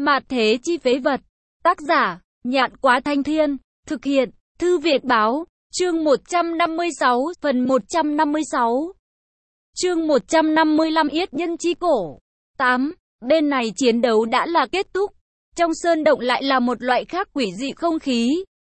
Mạt thế chi phế vật. Tác giả, Nhạn Quá Thanh Thiên. Thực hiện, Thư Việt Báo. Chương 156, phần 156. Chương 155 Yết Nhân Chi Cổ. 8. Bên này chiến đấu đã là kết thúc. Trong sơn động lại là một loại khác quỷ dị không khí.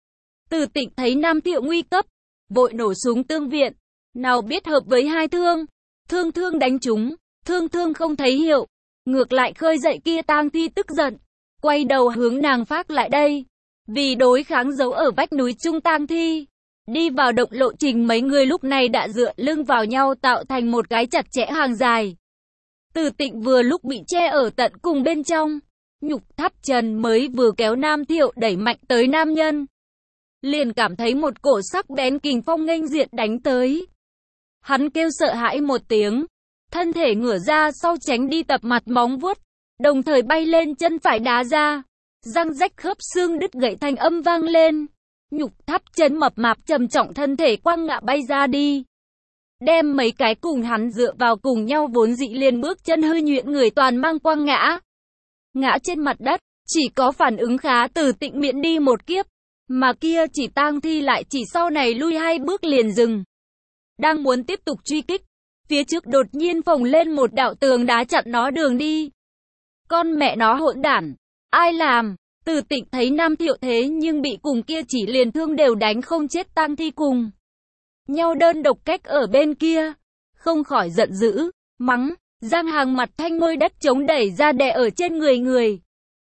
Từ Tịnh thấy Nam Thiệu nguy cấp, vội nổ súng tương viện. Nào biết hợp với hai thương. Thương đánh trúng, thương không thấy hiệu. Ngược lại khơi dậy kia tang thi tức giận. Quay đầu hướng nàng phát lại đây. Vì đối kháng giấu ở vách núi trung tang thi. Đi vào động lộ trình mấy người lúc này đã dựa lưng vào nhau tạo thành một cái chặt chẽ hàng dài. Từ Tịnh vừa lúc bị che ở tận cùng bên trong. Nhục Tháp Trần mới vừa kéo Nam Thiệu đẩy mạnh tới nam nhân. Liền cảm thấy một cổ sắc bén kình phong nghênh diện đánh tới. Hắn kêu sợ hãi một tiếng. Thân thể ngửa ra sau tránh đi tập mặt móng vuốt. Đồng thời bay lên chân phải đá ra. Răng rách khớp xương đứt gãy thanh âm vang lên. Nhục Tháp Trần mập mạp trầm trọng thân thể quăng ngã bay ra đi. Đem mấy cái cùng hắn dựa vào cùng nhau vốn dị liền bước chân hơi nhuyễn người toàn mang quăng ngã. Ngã trên mặt đất, chỉ có phản ứng khá Từ Tịnh miễn đi một kiếp. Mà kia chỉ tang thi lại chỉ sau này lui hai bước liền dừng. Đang muốn tiếp tục truy kích. Phía trước đột nhiên phồng lên một đạo tường đá chặn nó đường đi. Con mẹ nó hỗn đản. Ai làm? Từ Tịnh thấy Nam Thiệu thế nhưng bị cùng kia chỉ liền thương đều đánh không chết tang thi cùng nhau đơn độc cách ở bên kia. Không khỏi giận dữ, mắng. Giang Hàng mặt thanh môi đất chống đẩy ra đè ở trên người.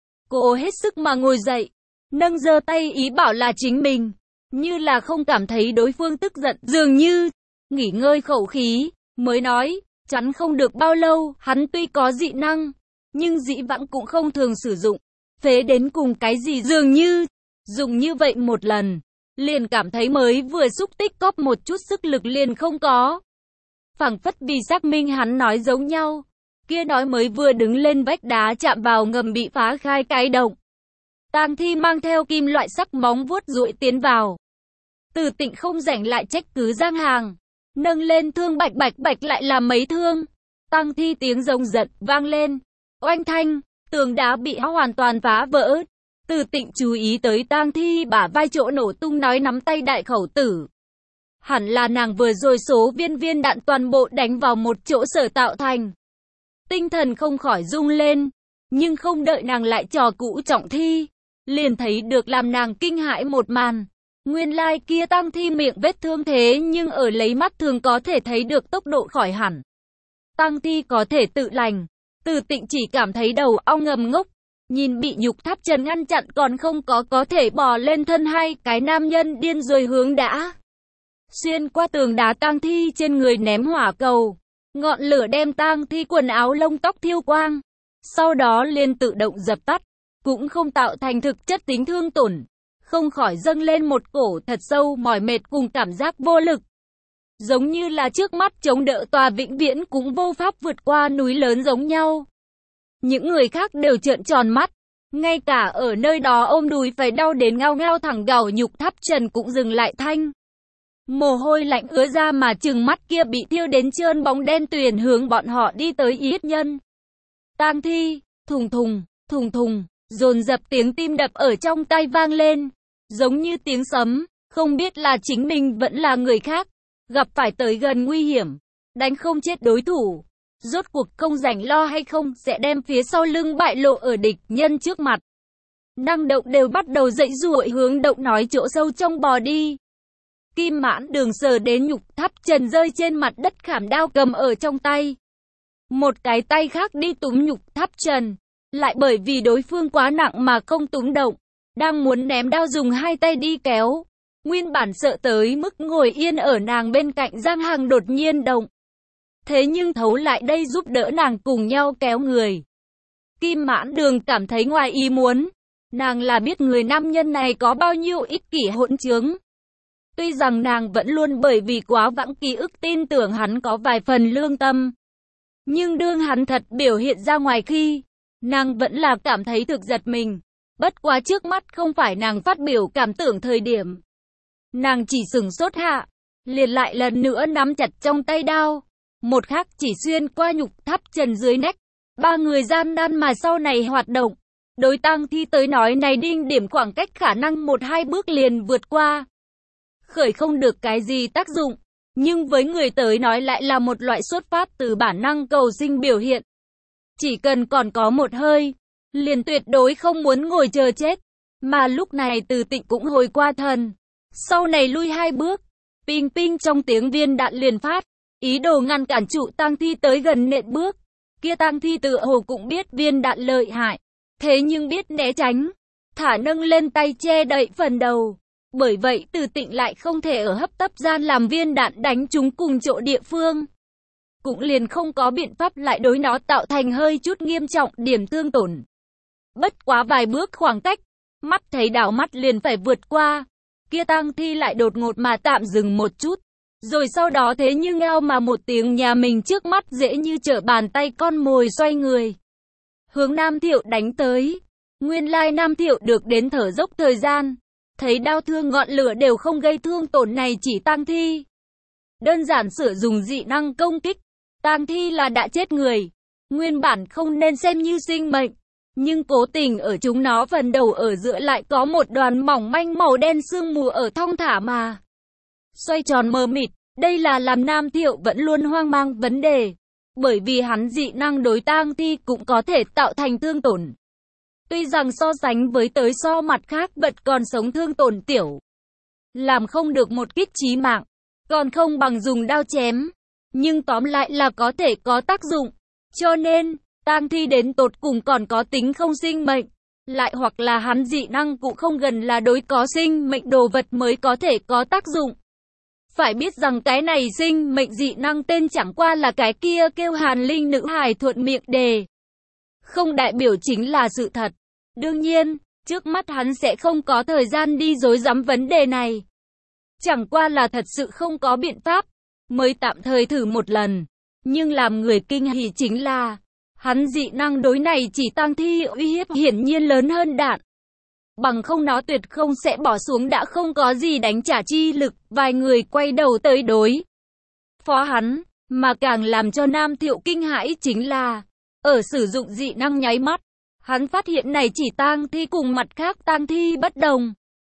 Cô hết sức mà ngồi dậy. Nâng giơ tay ý bảo là chính mình. Như là không cảm thấy đối phương tức giận. Dường như nghỉ ngơi khẩu khí. Mới nói, chắn không được bao lâu. Hắn tuy có dị năng, nhưng dĩ vãng cũng không thường sử dụng. Phế đến cùng cái gì dường như dùng như vậy một lần. Liền cảm thấy mới vừa xúc tích cóp một chút sức lực liền không có. Phảng phất vì xác minh hắn nói giống nhau. Kia nói mới vừa đứng lên vách đá chạm vào ngầm bị phá khai cái động. Tang thi mang theo kim loại sắc móng vuốt duỗi tiến vào. Từ Tịnh không rảnh lại trách cứ Giang Hàng. Nâng lên thương bạch lại là mấy thương. Tang thi tiếng rống giận vang lên. Oanh thanh, tường đá bị hoàn toàn phá vỡ. Từ Tịnh chú ý tới tang thi bả vai chỗ nổ tung nói nắm tay đại khẩu tử. Hẳn là nàng vừa rồi số viên đạn toàn bộ đánh vào một chỗ sở tạo thành. Tinh thần không khỏi rung lên. Nhưng không đợi nàng lại trò cũ trọng thi. Liền thấy được làm nàng kinh hãi một màn. Nguyên lai kia tang thi miệng vết thương thế nhưng ở lấy mắt thường có thể thấy được tốc độ khỏi hẳn. Tang thi có thể tự lành. Từ Tịnh chỉ cảm thấy đầu ong ngầm ngốc. Nhìn bị Nhục Tháp Trần ngăn chặn còn không có thể bò lên thân hai cái nam nhân điên rồi hướng đã. Xuyên qua tường đá tang thi trên người ném hỏa cầu. Ngọn lửa đem tang thi quần áo lông tóc thiêu quang. Sau đó liền tự động dập tắt. Cũng không tạo thành thực chất tính thương tổn. Không khỏi dâng lên một cổ thật sâu mỏi mệt cùng cảm giác vô lực. Giống như là trước mắt chống đỡ tòa vĩnh viễn cũng vô pháp vượt qua núi lớn giống nhau. Những người khác đều trợn tròn mắt. Ngay cả ở nơi đó ôm đùi phải đau đến ngao ngao thẳng gào Nhục Tháp Trần cũng dừng lại thanh. Mồ hôi lạnh ứa ra mà trừng mắt kia bị thiêu đến trơn bóng đen tuyền hướng bọn họ đi tới Yết Nhân. Tang thi, thùng, dồn dập tiếng tim đập ở trong tai vang lên. Giống như tiếng sấm, không biết là chính mình vẫn là người khác. Gặp phải tới gần nguy hiểm, đánh không chết đối thủ. Rốt cuộc không rảnh lo hay không sẽ đem phía sau lưng bại lộ ở địch nhân trước mặt. Năng động đều bắt đầu dậy ruổi hướng động nói chỗ sâu trong bò đi. Kim Mãn Đường sờ đến Nhục Tháp Trần rơi trên mặt đất khảm đao cầm ở trong tay. Một cái tay khác đi túm Nhục Tháp Trần. Lại bởi vì đối phương quá nặng mà không túm động. Đang muốn ném đao dùng hai tay đi kéo. Nguyên bản sợ tới mức ngồi yên ở nàng bên cạnh Giang Hàng đột nhiên động. Thế nhưng thấu lại đây giúp đỡ nàng cùng nhau kéo người. Kim Mãn Đường cảm thấy ngoài ý muốn. Nàng là biết người nam nhân này có bao nhiêu ích kỷ hỗn trướng. Tuy rằng nàng vẫn luôn bởi vì quá vãng ký ức tin tưởng hắn có vài phần lương tâm. Nhưng đương hắn thật biểu hiện ra ngoài khi, nàng vẫn là cảm thấy thực giật mình. Bất quá trước mắt không phải nàng phát biểu cảm tưởng thời điểm. Nàng chỉ sửng sốt hạ, liền lại lần nữa nắm chặt trong tay đao. Một khắc chỉ xuyên qua Nhục Tháp Trần dưới nách. Ba người gian nan mà sau này hoạt động. Đối Tang Thi tới nói này đinh điểm khoảng cách khả năng 1-2 bước liền vượt qua. Khởi không được cái gì tác dụng, nhưng với người tới nói lại là một loại xuất phát từ bản năng cầu sinh biểu hiện. Chỉ cần còn có một hơi, liền tuyệt đối không muốn ngồi chờ chết. Mà lúc này Từ Tịnh cũng hồi qua thần. Sau này lui 2 bước, ping ping trong tiếng viên đạn liền phát, ý đồ ngăn cản trụ Tang Thi tới gần nện bước. Kia Tang Thi tựa hồ cũng biết viên đạn lợi hại, thế nhưng biết né tránh, thả nâng lên tay che đậy phần đầu. Bởi vậy Từ Tịnh lại không thể ở hấp tấp gian làm viên đạn đánh trúng cùng chỗ địa phương. Cũng liền không có biện pháp lại đối nó tạo thành hơi chút nghiêm trọng điểm thương tổn. Bất quá vài bước khoảng cách, mắt thấy đảo mắt liền phải vượt qua. Kia Tang Thi lại đột ngột mà tạm dừng một chút. Rồi sau đó thế như ngao mà một tiếng nhà mình trước mắt dễ như trở bàn tay con mồi xoay người. Hướng Nam Thiệu đánh tới. Nguyên lai Nam Thiệu được đến thở dốc thời gian. Thấy đao thương ngọn lửa đều không gây thương tổn này chỉ Tang Thi. Đơn giản sử dụng dị năng công kích. Tang Thi là đã chết người. Nguyên bản không nên xem như sinh mệnh. Nhưng cố tình ở chúng nó phần đầu ở giữa lại có một đoàn mỏng manh màu đen sương mù ở thong thả mà xoay tròn mờ mịt. Đây là làm Nam Thiệu vẫn luôn hoang mang vấn đề. Bởi vì hắn dị năng đối Tang Thi cũng có thể tạo thành thương tổn. Tuy rằng so sánh với tới so mặt khác vật còn sống thương tổn tiểu. Làm không được một kích chí mạng. Còn không bằng dùng đao chém. Nhưng tóm lại là có thể có tác dụng. Cho nên, Tang Thi đến tột cùng còn có tính không sinh mệnh. Lại hoặc là hắn dị năng cũng không gần là đối có sinh mệnh đồ vật mới có thể có tác dụng. Phải biết rằng cái này sinh mệnh dị năng tên chẳng qua là cái kia kêu Hàn Linh nữ hài thuận miệng đề. Không đại biểu chính là sự thật. Đương nhiên, trước mắt hắn sẽ không có thời gian đi rối rắm vấn đề này. Chẳng qua là thật sự không có biện pháp, mới tạm thời thử một lần. Nhưng làm người kinh hỉ chính là, hắn dị năng đối này chỉ Tang Thi uy hiếp hiển nhiên lớn hơn đạn. Bằng không nó tuyệt không sẽ bỏ xuống đã không có gì đánh trả chi lực, vài người quay đầu tới đối phó hắn, mà càng làm cho Nam Thiệu kinh hãi chính là, ở sử dụng dị năng nháy mắt, hắn phát hiện này chỉ Tang Thi cùng mặt khác Tang Thi bất đồng.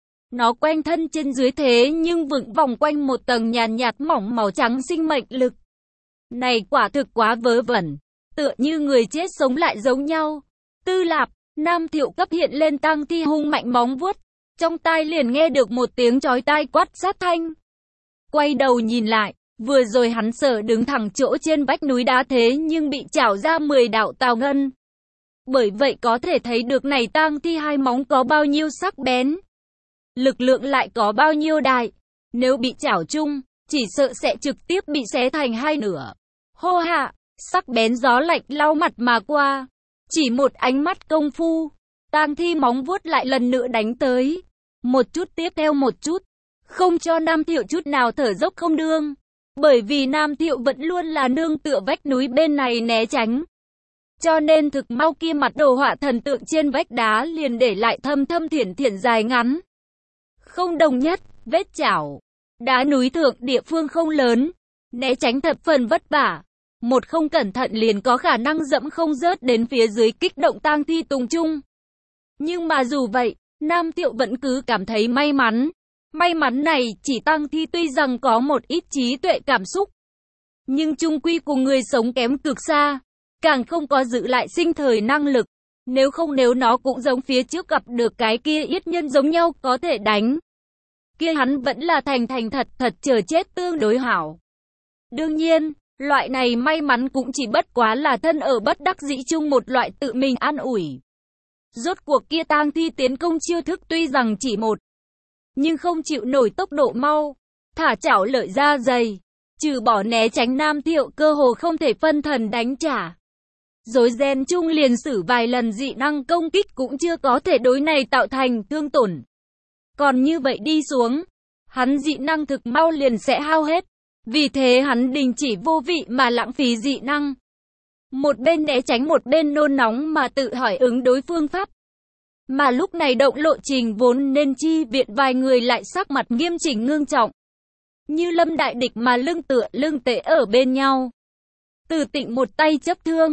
Nó quanh thân trên dưới thế nhưng vững vòng quanh một tầng nhàn nhạt mỏng màu trắng sinh mệnh lực. Này quả thực quá vớ vẩn, tựa như người chết sống lại giống nhau. Tư Lạp, Nam Thiệu cấp hiện lên Tang Thi hung mạnh móng vuốt, trong tai liền nghe được một tiếng chói tai quát sát thanh. Quay đầu nhìn lại, vừa rồi hắn sợ đứng thẳng chỗ trên vách núi đá thế nhưng bị chảo ra 10 đạo tào ngân. Bởi vậy có thể thấy được này Tang Thi hai móng có bao nhiêu sắc bén. Lực lượng lại có bao nhiêu đại. Nếu bị chảo chung, chỉ sợ sẽ trực tiếp bị xé thành hai nửa. Hô hạ, sắc bén gió lạnh lau mặt mà qua. Chỉ một ánh mắt công phu, Tang Thi móng vuốt lại lần nữa đánh tới. Một chút tiếp theo một chút, không cho Nam Thiệu chút nào thở dốc không đương. Bởi vì Nam Thiệu vẫn luôn là nương tựa vách núi bên này né tránh. Cho nên thực mau kia mặt đồ họa thần tượng trên vách đá liền để lại thâm thâm thiển thiển dài ngắn. Không đồng nhất, vết chảo. Đá núi thượng địa phương không lớn, né tránh thập phần vất vả. Một không cẩn thận liền có khả năng dẫm không rớt đến phía dưới kích động Tang Thi tùng chung. Nhưng mà dù vậy, Nam Thiệu vẫn cứ cảm thấy may mắn. May mắn này chỉ Tang Thi tuy rằng có một ít trí tuệ cảm xúc, nhưng chung quy cùng người sống kém cực xa, càng không có giữ lại sinh thời năng lực. Nếu không nếu nó cũng giống phía trước gặp được cái kia yết nhân giống nhau có thể đánh. Kia hắn vẫn là thành thật chờ chết tương đối hảo. Đương nhiên, loại này may mắn cũng chỉ bất quá là thân ở bất đắc dĩ chung một loại tự mình an ủi. Rốt cuộc kia Tang Thi tiến công chiêu thức tuy rằng chỉ một, nhưng không chịu nổi tốc độ mau, thả chảo lợi ra dày, trừ bỏ né tránh Nam Thiệu cơ hồ không thể phân thần đánh trả. Rối ren chung liền sử vài lần dị năng công kích cũng chưa có thể đối này tạo thành thương tổn. Còn như vậy đi xuống, hắn dị năng thực mau liền sẽ hao hết. Vì thế hắn đình chỉ vô vị mà lãng phí dị năng. Một bên né tránh một bên nôn nóng mà tự hỏi ứng đối phương pháp. Mà lúc này động lộ trình vốn nên chi viện vài người lại sắc mặt nghiêm chỉnh ngưng trọng. Như lâm đại địch mà lưng tựa lưng tễ ở bên nhau. Từ Tịnh một tay chấp thương,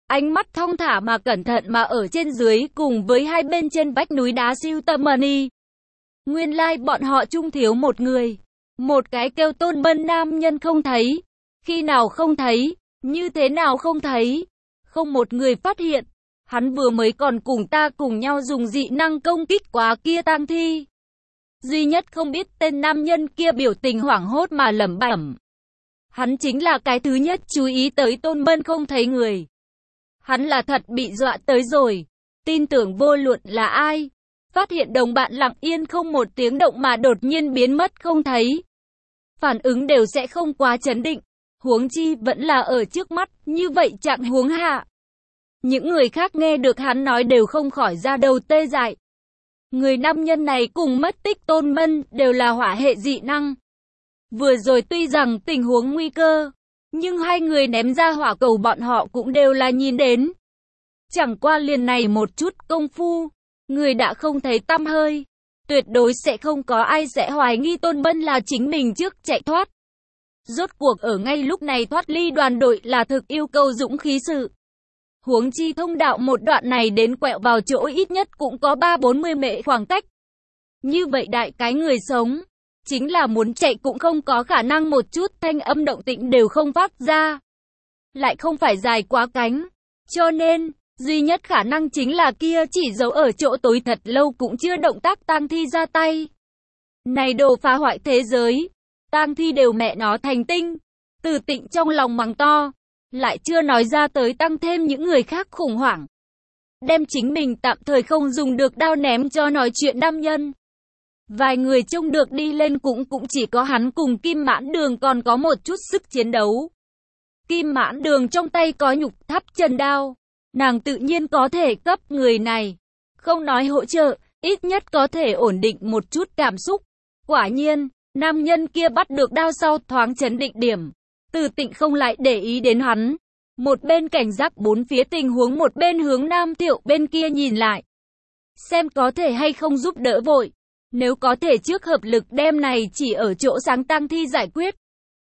Ánh mắt thong thả mà cẩn thận mà ở trên dưới cùng với hai bên trên vách núi đá siêu tầm money. Nguyên lai bọn họ chung thiếu một người. Một cái kêu Tôn Bân nam nhân không thấy. Khi nào không thấy? Như thế nào không thấy? Không một người phát hiện. Hắn vừa mới còn cùng ta cùng nhau dùng dị năng công kích quá kia tang thi. Duy nhất không biết tên nam nhân kia biểu tình hoảng hốt mà lẩm bẩm. Hắn chính là cái thứ nhất chú ý tới Tôn Bân không thấy người. Hắn là thật bị dọa tới rồi. Tin tưởng vô luận là ai. Phát hiện đồng bạn lặng yên không một tiếng động mà đột nhiên biến mất không thấy. Phản ứng đều sẽ không quá chấn định. Huống chi vẫn là ở trước mắt, như vậy trạng huống hạ. Những người khác nghe được hắn nói đều không khỏi ra đầu tê dại. Người nam nhân này cùng mất tích Tôn Bân đều là hỏa hệ dị năng. Vừa rồi tuy rằng tình huống nguy cơ, nhưng hai người ném ra hỏa cầu bọn họ cũng đều là nhìn đến. Chẳng qua liền này một chút công phu, người đã không thấy tăm hơi. Tuyệt đối sẽ không có ai sẽ hoài nghi Tôn Bân là chính mình trước chạy thoát. Rốt cuộc ở ngay lúc này thoát ly đoàn đội là thực yêu cầu dũng khí sự. Huống chi thông đạo một đoạn này đến quẹo vào chỗ ít nhất cũng có 3-40 mệ khoảng cách. Như vậy đại cái người sống, chính là muốn chạy cũng không có khả năng một chút thanh âm động tĩnh đều không phát ra. Lại không phải dài quá cánh, cho nên, duy nhất khả năng chính là kia chỉ giấu ở chỗ tối thật lâu cũng chưa động tác tang thi ra tay. Này đồ phá hoại thế giới, tang thi đều mẹ nó thành tinh. Từ Tịnh trong lòng mắng to, lại chưa nói ra tới tăng thêm những người khác khủng hoảng. Đem chính mình tạm thời không dùng được đao ném cho nói chuyện nam nhân. Vài người trông được đi lên cũng chỉ có hắn cùng Kim Mãn Đường còn có một chút sức chiến đấu. Kim Mãn Đường trong tay có nhục tháp trần đao. Nàng tự nhiên có thể cấp người này. Không nói hỗ trợ, ít nhất có thể ổn định một chút cảm xúc. Quả nhiên, nam nhân kia bắt được đao sau thoáng chấn định điểm. Từ Tịnh không lại để ý đến hắn. Một bên cảnh giác bốn phía tình huống, một bên hướng Nam Thiệu bên kia nhìn lại. Xem có thể hay không giúp đỡ vội. Nếu có thể trước hợp lực đem này chỉ ở chỗ sáng tang thi giải quyết.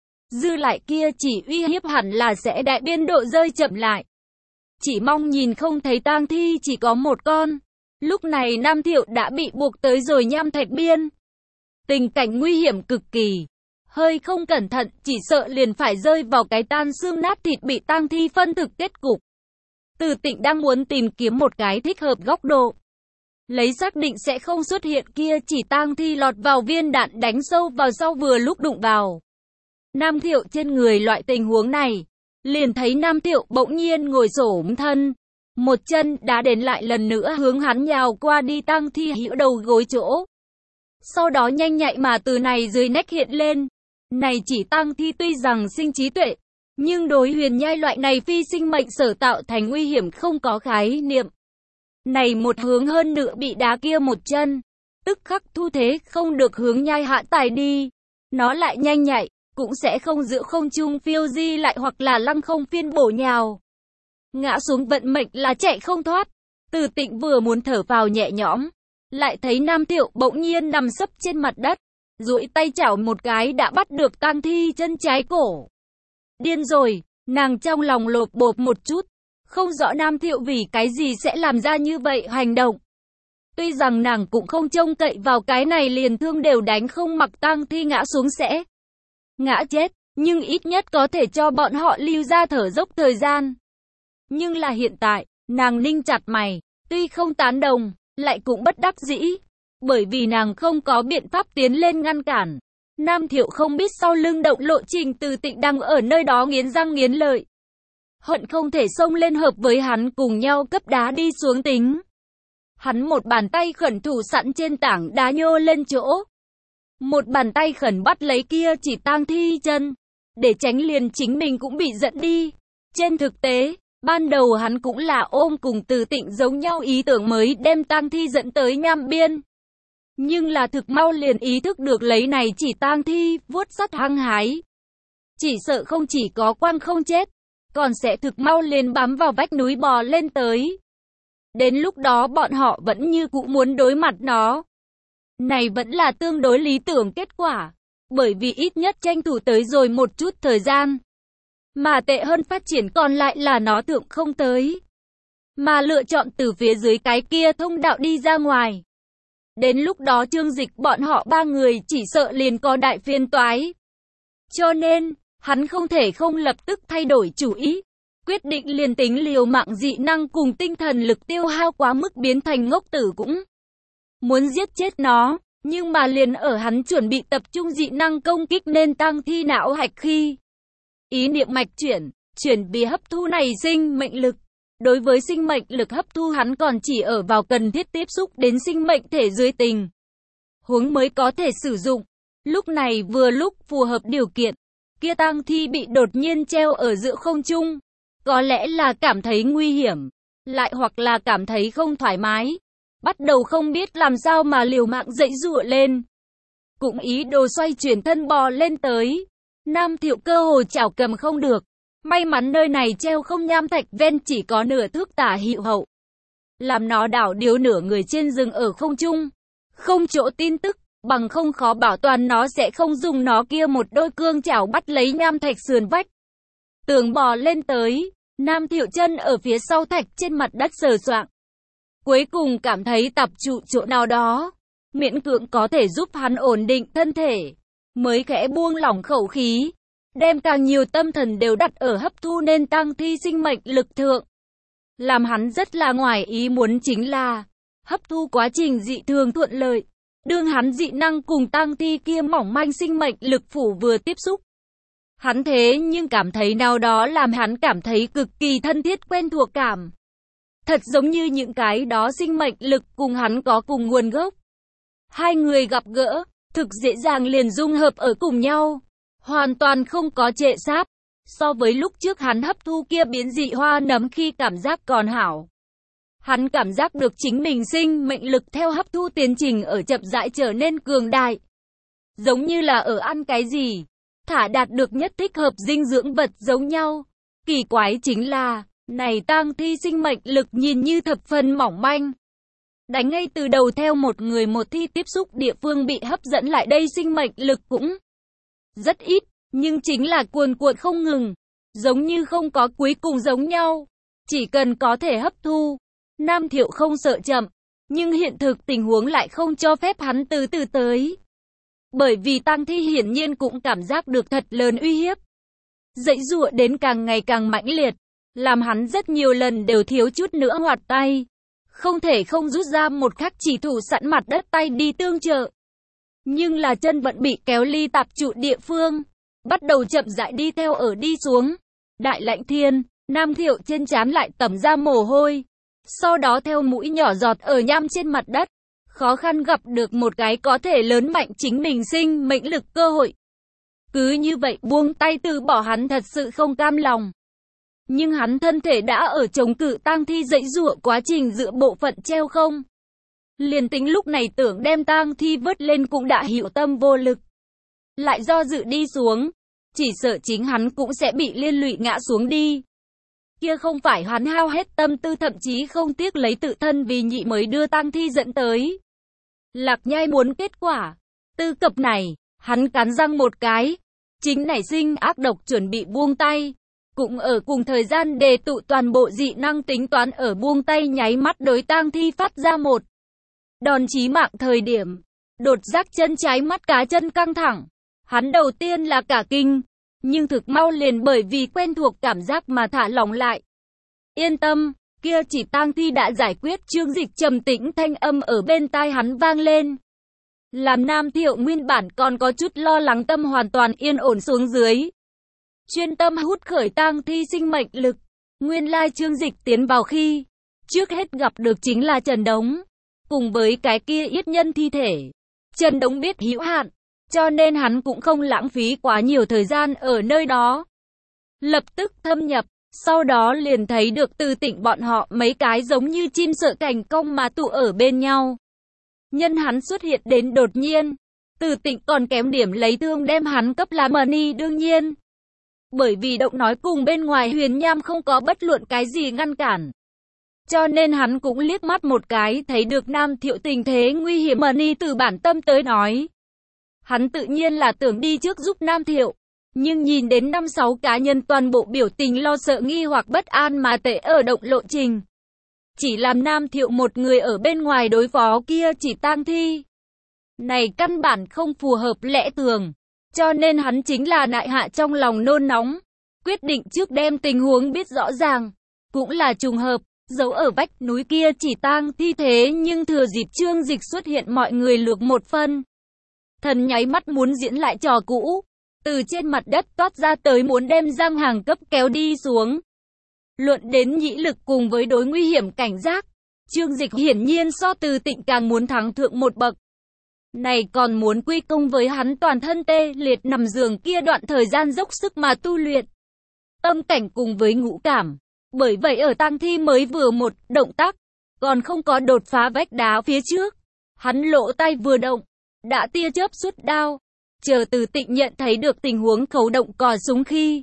Dư lại kia chỉ uy hiếp hẳn là sẽ đại biên độ rơi chậm lại. Chỉ mong nhìn không thấy tang thi chỉ có một con. Lúc này Nam Thiệu đã bị buộc tới rồi nham thạch biên. Tình cảnh nguy hiểm cực kỳ. Hơi không cẩn thận chỉ sợ liền phải rơi vào cái tan xương nát thịt bị tang thi phân thực kết cục. Từ Tịnh đang muốn tìm kiếm một cái thích hợp góc độ. Lấy xác định sẽ không xuất hiện kia chỉ tang thi lọt vào viên đạn đánh sâu vào sau vừa lúc đụng vào. Nam Thiệu trên người loại tình huống này. Liền thấy Nam Thiệu bỗng nhiên ngồi xổm thân. Một chân đá đến lại lần nữa hướng hắn nhào qua đi tang thi hữu đầu gối chỗ. Sau đó nhanh nhạy mà từ này dưới nách hiện lên. Này chỉ tang thi tuy rằng sinh trí tuệ, nhưng đối huyền nhai loại này phi sinh mệnh sở tạo thành nguy hiểm không có khái niệm. Này một hướng hơn nữa bị đá kia một chân, tức khắc thu thế không được hướng nhai hạ tài đi. Nó lại nhanh nhạy, cũng sẽ không giữa không trung phiêu di lại hoặc là lăng không phiên bổ nhào. Ngã xuống vận mệnh là chạy không thoát. Từ Tịnh vừa muốn thở vào nhẹ nhõm, lại thấy Nam Thiệu bỗng nhiên nằm sấp trên mặt đất. Duỗi tay chảo một cái đã bắt được tang thi chân trái cổ. Điên rồi, nàng trong lòng lột bột một chút. Không rõ Nam Thiệu vì cái gì sẽ làm ra như vậy hành động. Tuy rằng nàng cũng không trông cậy vào cái này liền thương đều đánh không mặc tang thi ngã xuống sẽ ngã chết, nhưng ít nhất có thể cho bọn họ lưu ra thở dốc thời gian. Nhưng là hiện tại, nàng ninh chặt mày, tuy không tán đồng, lại cũng bất đắc dĩ. Bởi vì nàng không có biện pháp tiến lên ngăn cản. Nam Thiệu không biết sau lưng động lộ trình Từ Tịnh đang ở nơi đó nghiến răng nghiến lợi. Hận không thể xông lên hợp với hắn cùng nhau cấp đá đi xuống tính. Hắn một bàn tay khẩn thủ sẵn trên tảng đá nhô lên chỗ. Một bàn tay khẩn bắt lấy kia chỉ tang thi chân. Để tránh liền chính mình cũng bị dẫn đi. Trên thực tế, ban đầu hắn cũng là ôm cùng Từ Tịnh giống nhau ý tưởng mới đem tang thi dẫn tới nham biên. Nhưng là thực mau liền ý thức được lấy này chỉ tang thi, vuốt sắt hăng hái. Chỉ sợ không chỉ có quang không chết, còn sẽ thực mau liền bám vào vách núi bò lên tới. Đến lúc đó bọn họ vẫn như cũ muốn đối mặt nó. Này vẫn là tương đối lý tưởng kết quả, bởi vì ít nhất tranh thủ tới rồi một chút thời gian. Mà tệ hơn phát triển còn lại là nó thượng không tới, mà lựa chọn từ phía dưới cái kia thông đạo đi ra ngoài. Đến lúc đó Trương Dịch bọn họ ba người chỉ sợ liền có đại phiền toái. Cho nên, hắn không thể không lập tức thay đổi chủ ý. Quyết định liền tính liều mạng dị năng cùng tinh thần lực tiêu hao quá mức biến thành ngốc tử cũng muốn giết chết nó. Nhưng mà liền ở hắn chuẩn bị tập trung dị năng công kích nên tăng thi não hạch khi ý niệm mạch chuyển vì hấp thu này sinh mệnh lực. Đối với sinh mệnh lực hấp thu hắn còn chỉ ở vào cần thiết tiếp xúc đến sinh mệnh thể dưới tình huống mới có thể sử dụng. Lúc này vừa lúc phù hợp điều kiện, kia tang thi bị đột nhiên treo ở giữa không trung. Có lẽ là cảm thấy nguy hiểm, lại hoặc là cảm thấy không thoải mái. Bắt đầu không biết làm sao mà liều mạng giãy giụa lên. Cũng ý đồ xoay chuyển thân bò lên tới. Nam Thiệu cơ hồ chảo cầm không được. May mắn nơi này treo không nham thạch ven chỉ có nửa thước tả hữu hậu. Làm nó đảo điếu nửa người trên rừng ở không trung. Không chỗ tin tức, bằng không khó bảo toàn nó sẽ không dùng nó kia một đôi cương chảo bắt lấy nham thạch sườn vách. Tường bò lên tới, Nam Thiệu chân ở phía sau thạch trên mặt đất sờ soạng. Cuối cùng cảm thấy tập trụ chỗ nào đó, miễn cưỡng có thể giúp hắn ổn định thân thể, mới khẽ buông lỏng khẩu khí, đem càng nhiều tâm thần đều đặt ở hấp thu nên tăng thi sinh mệnh lực thượng. Làm hắn rất là ngoài ý muốn chính là, hấp thu quá trình dị thường thuận lợi, đương hắn dị năng cùng tăng thi kia mỏng manh sinh mệnh lực phủ vừa tiếp xúc. Hắn thế nhưng cảm thấy nào đó làm hắn cảm thấy cực kỳ thân thiết quen thuộc cảm. Thật giống như những cái đó sinh mệnh lực cùng hắn có cùng nguồn gốc. Hai người gặp gỡ, thực dễ dàng liền dung hợp ở cùng nhau. Hoàn toàn không có trệ sáp. So với lúc trước hắn hấp thu kia biến dị hoa nấm khi cảm giác còn hảo. Hắn cảm giác được chính mình sinh mệnh lực theo hấp thu tiến trình ở chậm rãi trở nên cường đại. Giống như là ở ăn cái gì, thả đạt được nhất thích hợp dinh dưỡng vật giống nhau. Kỳ quái chính là, này tang thi sinh mệnh lực nhìn như thập phần mỏng manh. Đánh ngay từ đầu theo một người một thi tiếp xúc địa phương bị hấp dẫn lại đây sinh mệnh lực cũng rất ít, nhưng chính là cuồn cuộn không ngừng, giống như không có cuối cùng giống nhau. Chỉ cần có thể hấp thu, Nam Thiệu không sợ chậm, nhưng hiện thực tình huống lại không cho phép hắn từ từ tới. Bởi vì tang thi hiển nhiên cũng cảm giác được thật lớn uy hiếp. Giãy giụa đến càng ngày càng mãnh liệt, làm hắn rất nhiều lần đều thiếu chút nữa hoạt tay. Không thể không rút ra một khắc chỉ thủ sẵn mặt đất tay đi tương trợ. Nhưng là chân vẫn bị kéo ly tạp trụ địa phương, bắt đầu chậm rãi đi theo ở đi xuống. Đại lạnh thiên, Nam Thiệu trên trán lại tẩm ra mồ hôi. Sau đó theo mũi nhỏ giọt ở nham trên mặt đất. Khó khăn gặp được một cái có thể lớn mạnh chính mình sinh mệnh lực cơ hội. Cứ như vậy buông tay từ bỏ hắn thật sự không cam lòng. Nhưng hắn thân thể đã ở chống cự tang thi giãy giụa quá trình giữa bộ phận treo không. Liền tính lúc này tưởng đem tang thi vớt lên cũng đã hữu tâm vô lực. Lại do dự đi xuống, chỉ sợ chính hắn cũng sẽ bị liên lụy ngã xuống đi. Kia không phải hắn hao hết tâm tư thậm chí không tiếc lấy tự thân vì nhị mới đưa tang thi dẫn tới. Lạc Nhai muốn kết quả. Tư cập này, hắn cắn răng một cái. Chính nảy sinh ác độc chuẩn bị buông tay. Cũng ở cùng thời gian đề tụ toàn bộ dị năng tính toán ở buông tay nháy mắt đối tang thi phát ra một đòn chí mạng thời điểm. Đột giác chân trái mắt cá chân căng thẳng. Hắn đầu tiên là cả kinh. Nhưng thực mau liền bởi vì quen thuộc cảm giác mà thả lỏng lại. Yên tâm, kia chỉ tang thi đã giải quyết. Trương Dịch trầm tĩnh thanh âm ở bên tai hắn vang lên. Làm Nam Thiệu nguyên bản còn có chút lo lắng tâm hoàn toàn yên ổn xuống dưới. Chuyên tâm hút khởi tang thi sinh mệnh lực. Nguyên lai Trương Dịch tiến vào khi trước hết gặp được chính là Trần Đống. Cùng với cái kia yết nhân thi thể. Trần Đống biết hữu hạn, cho nên hắn cũng không lãng phí quá nhiều thời gian ở nơi đó. Lập tức thâm nhập, sau đó liền thấy được Từ Tịnh bọn họ mấy cái giống như chim sợ cảnh cong mà tụ ở bên nhau. Nhân hắn xuất hiện đến đột nhiên, Từ Tịnh còn kém điểm lấy thương đem hắn cấp lá money đương nhiên. Bởi vì động nói cùng bên ngoài Huyền Nham không có bất luận cái gì ngăn cản. Cho nên hắn cũng liếc mắt một cái thấy được Nam Thiệu tình thế nguy hiểm money từ bản tâm tới nói. Hắn tự nhiên là tưởng đi trước giúp Nam Thiệu. Nhưng nhìn đến 5-6 cá nhân toàn bộ biểu tình lo sợ nghi hoặc bất an mà tệ ở động lộ trình. Chỉ làm Nam Thiệu một người ở bên ngoài đối phó kia chỉ tang thi. Này căn bản không phù hợp lẽ thường. Cho nên hắn chính là nại hạ trong lòng nôn nóng. Quyết định trước đem tình huống biết rõ ràng. Cũng là trùng hợp, giấu ở vách núi kia chỉ tang thi thế nhưng thừa dịp Trương Dịch xuất hiện mọi người lược một phân. Thần nháy mắt muốn diễn lại trò cũ. Từ trên mặt đất toát ra tới muốn đem Giang Hàng cấp kéo đi xuống. Luận đến nhĩ lực cùng với đối nguy hiểm cảnh giác. Trương Dịch hiển nhiên so Từ Tịnh càng muốn thắng thượng một bậc. Này còn muốn quy công với hắn toàn thân tê liệt nằm giường kia đoạn thời gian dốc sức mà tu luyện. Tâm cảnh cùng với ngũ cảm. Bởi vậy ở tang thi mới vừa một động tác, còn không có đột phá vách đá phía trước. Hắn lỗ tay vừa động, đã tia chớp xuất đao. Chờ Từ Tịnh nhận thấy được tình huống khấu động cò súng khi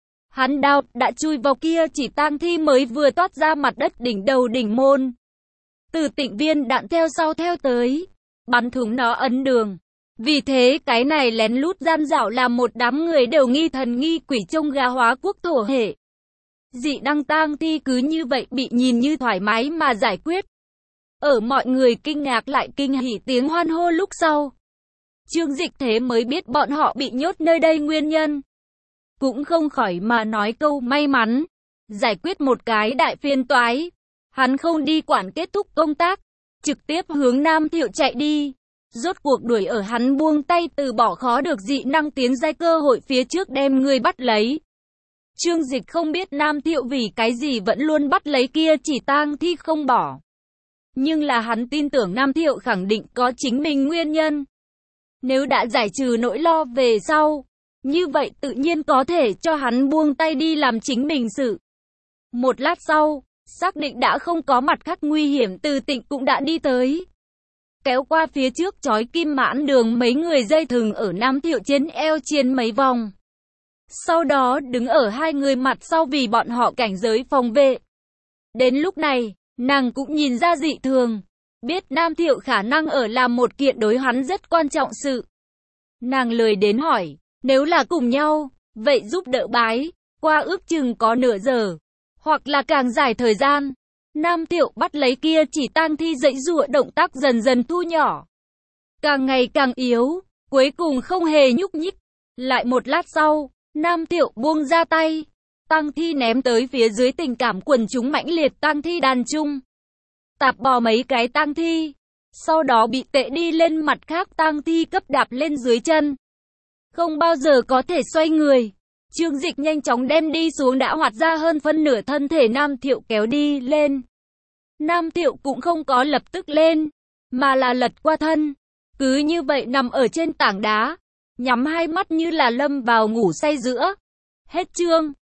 hắn đao đã chui vào kia chỉ tang thi mới vừa toát ra mặt đất đỉnh đầu đỉnh môn. Từ Tịnh viên đạn theo sau theo tới, bắn thủng nó ấn đường. Vì thế cái này lén lút gian dảo làm một đám người đều nghi thần nghi quỷ trông gà hóa quốc thổ hệ. Dị năng tang thi cứ như vậy bị nhìn như thoải mái mà giải quyết. Ở mọi người kinh ngạc lại kinh hỉ tiếng hoan hô lúc sau. Trương Dịch thế mới biết bọn họ bị nhốt nơi đây nguyên nhân. Cũng không khỏi mà nói câu may mắn. Giải quyết một cái đại phiền toái. Hắn không đi quản kết thúc công tác. Trực tiếp hướng Nam Thiệu chạy đi. Rốt cuộc đuổi ở hắn buông tay từ bỏ khó được dị năng tiến giai cơ hội phía trước đem người bắt lấy. Trương Dịch không biết Nam Thiệu vì cái gì vẫn luôn bắt lấy kia chỉ tang thi không bỏ. Nhưng là hắn tin tưởng Nam Thiệu khẳng định có chính mình nguyên nhân. Nếu đã giải trừ nỗi lo về sau, như vậy tự nhiên có thể cho hắn buông tay đi làm chính mình sự. Một lát sau, xác định đã không có mặt khác nguy hiểm Từ Tịnh cũng đã đi tới. Kéo qua phía trước chói kim mãn đường mấy người dây thừng ở Nam Thiệu trên eo chiên mấy vòng. Sau đó đứng ở hai người mặt sau vì bọn họ cảnh giới phòng vệ. Đến lúc này, nàng cũng nhìn ra dị thường. Biết Nam Thiệu khả năng ở làm một kiện đối hắn rất quan trọng sự. Nàng lười đến hỏi, nếu là cùng nhau, vậy giúp đỡ bái, qua ước chừng có nửa giờ, hoặc là càng dài thời gian. Nam Thiệu bắt lấy kia chỉ tang thi dãy giụa động tác dần dần thu nhỏ. Càng ngày càng yếu, cuối cùng không hề nhúc nhích. Lại một lát sau, Nam Thiệu buông ra tay. Tang thi ném tới phía dưới tình cảm quần chúng mãnh liệt tang thi đàn chung. Tạp bò mấy cái tang thi. Sau đó bị tệ đi lên mặt khác tang thi cấp đạp lên dưới chân. Không bao giờ có thể xoay người. Trương Dịch nhanh chóng đem đi xuống đã hoạt ra hơn phân nửa thân thể Nam Thiệu kéo đi lên. Nam Thiệu cũng không có lập tức lên, mà là lật qua thân. Cứ như vậy nằm ở trên tảng đá, nhắm hai mắt như là lâm vào ngủ say giữa. Hết chương.